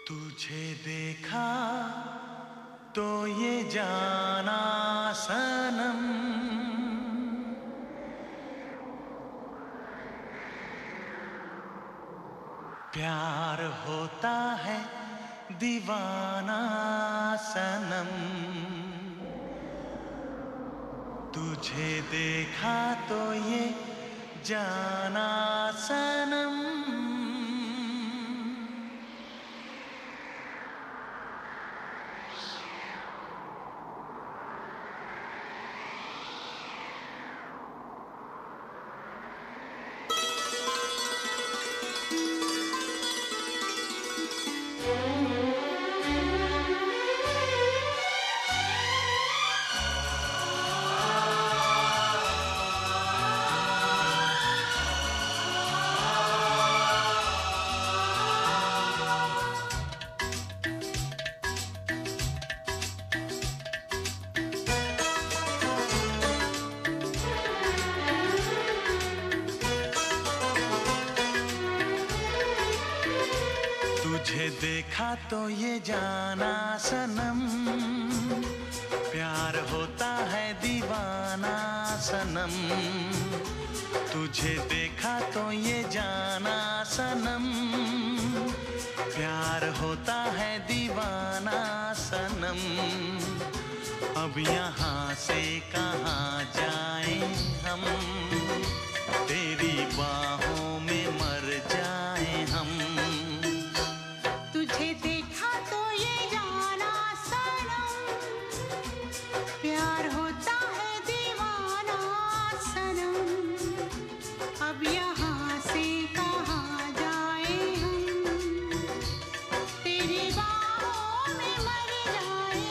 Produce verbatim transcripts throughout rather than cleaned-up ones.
तुझे देखा तो ये जाना सनम, प्यार होता है दीवाना सनम। तुझे देखा तो ये जाना सनम। तुझे देखा तो ये जाना सनम, प्यार होता है दीवाना सनम। तुझे देखा तो ये जाना सनम, प्यार होता है दीवाना सनम। अब यहाँ से कहाँ जाएं हम, तेरी बाहों में मर जाएं हम। तुझे देखा तो ये जाना सनम, प्यार होता है दीवाना सनम। अब यहाँ से कहाँ जाए हम, तेरी बाहों में मर जाए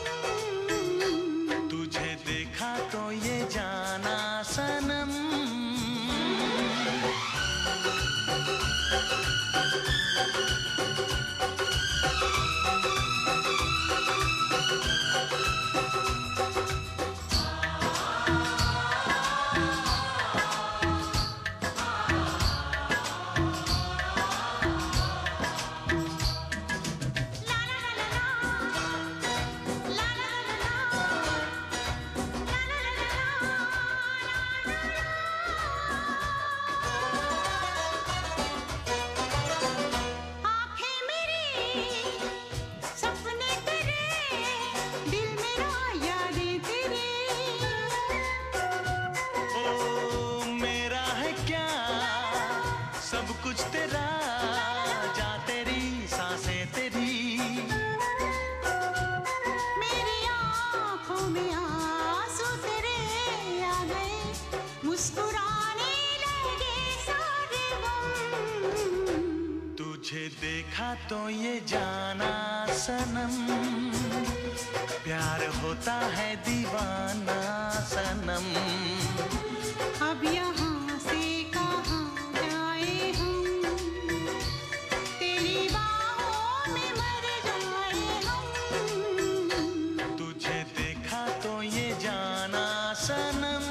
हम। तुझे देखा तो ये जाना सनम। सब कुछ तेरा, जा तेरी सांसें तेरी। मेरी आँखों में आंसू तेरे आ गए, मुस्कुराने लगे सारे गम। तुझे देखा तो ये जाना सनम, प्यार होता है दीवाना सनम। अब यहाँ से कहाँ जाए हम, तेरी बाहों में मर जाए हम। तुझे देखा तो ये जाना सनम।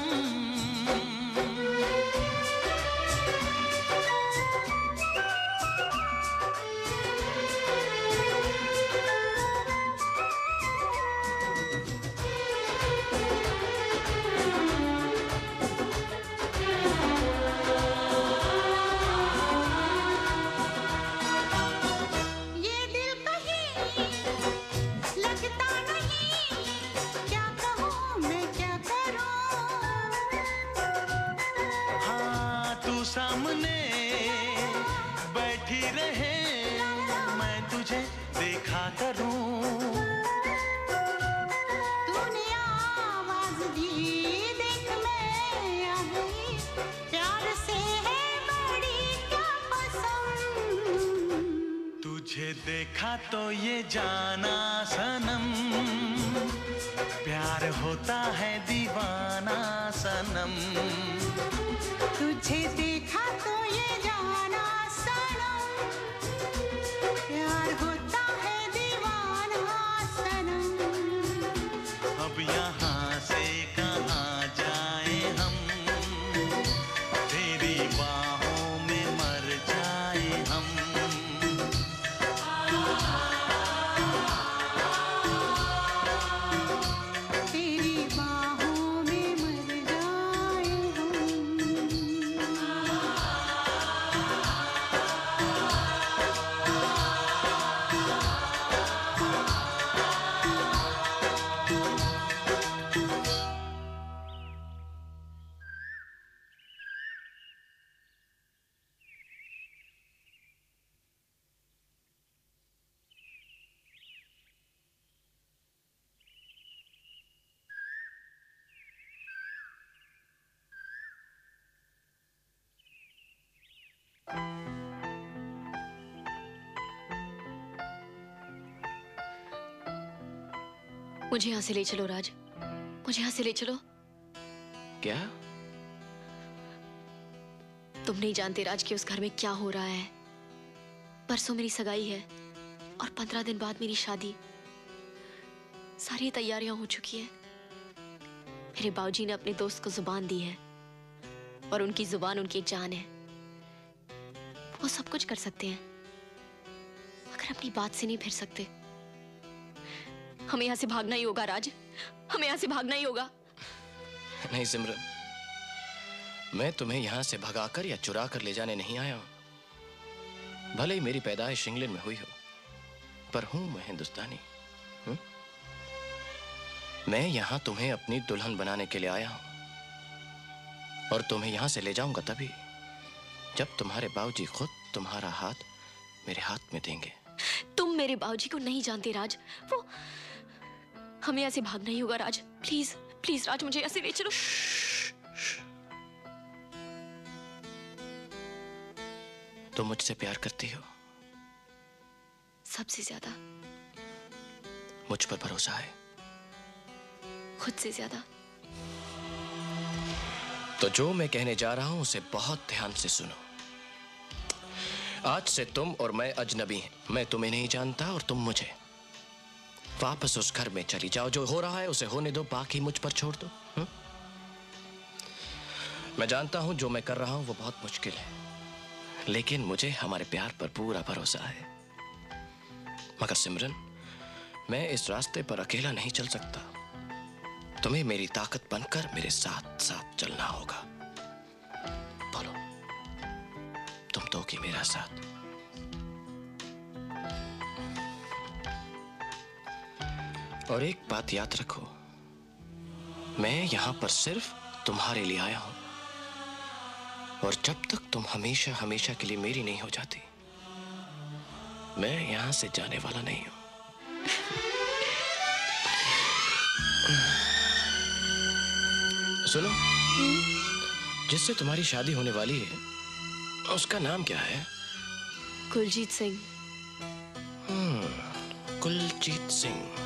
सामने बैठी रहे, मैं तुझे देखा करूं। तूने आवाज दी, देख मैं आ गई, प्यार से है बड़ी क्या पसंद। तुझे देखा तो ये जाना सनम, प्यार होता है दीवाना सनम। तुझे देखा तो ये जाना सनम, प्यार होता है दीवाना सनम। अब यहाँ से कहाँ जाए हम, तेरी बाहों में मर जाए हम। मुझे यहाँ से ले चलो राज, मुझे यहाँ से ले चलो। क्या? तुम नहीं जानते राज कि उस घर में क्या हो रहा है। परसों मेरी सगाई है और पंद्रह दिन बाद मेरी शादी। सारी तैयारियां हो चुकी हैं। मेरे बाबूजी ने अपने दोस्त को जुबान दी है और उनकी जुबान उनकी जान है। वो सब कुछ कर सकते हैं मगर अपनी बात से नहीं फिर सकते। हमें यहाँ से भागना ही होगा राज, हमें यहाँ से भागना ही होगा। नहीं सिमरन, मैं तुम्हें यहां से भगाकर या चुरा कर ले जाने नहीं आया हूं। भले ही मेरी पैदाइश इंग्लैंड में हुई हो, पर हूं मैं हिंदुस्तानी। हुँ? मैं यहां तुम्हें अपनी दुल्हन बनाने के लिए आया हूं और तुम्हें यहां से ले जाऊंगा तभी जब तुम्हारे बाबूजी खुद तुम्हारा हाथ मेरे हाथ में देंगे। तुम मेरे बाबूजी को नहीं जानते राज, वो हमें यहाँ से भागना ही होगा राज। प्लीज प्लीज राज, मुझे ऐसे ले चलो। तुम मुझसे प्यार करती हो? सबसे ज्यादा। मुझ पर भरोसा है? खुद से ज्यादा। तो जो मैं कहने जा रहा हूं उसे बहुत ध्यान से सुनो। आज से तुम और मैं अजनबी हैं। मैं तुम्हें नहीं जानता और तुम मुझे। वापस उस घर में चली जाओ। जो हो रहा है उसे होने दो, बाकी मुझ पर छोड़ दो। हुँ? मैं जानता हूं जो मैं कर रहा हूं वो बहुत मुश्किल है, लेकिन मुझे हमारे प्यार पर पूरा भरोसा है। मगर सिमरन, मैं इस रास्ते पर अकेला नहीं चल सकता। तुम्हें मेरी ताकत बनकर मेरे साथ साथ चलना होगा। बोलो, तुम दोगी मेरा साथ? और एक बात याद रखो, मैं यहां पर सिर्फ तुम्हारे लिए आया हूं और जब तक तुम हमेशा हमेशा के लिए मेरी नहीं हो जाती, मैं यहां से जाने वाला नहीं हूं। सुनो, जिससे तुम्हारी शादी होने वाली है उसका नाम क्या है? कुलजीत सिंह। हम्म, कुलजीत सिंह।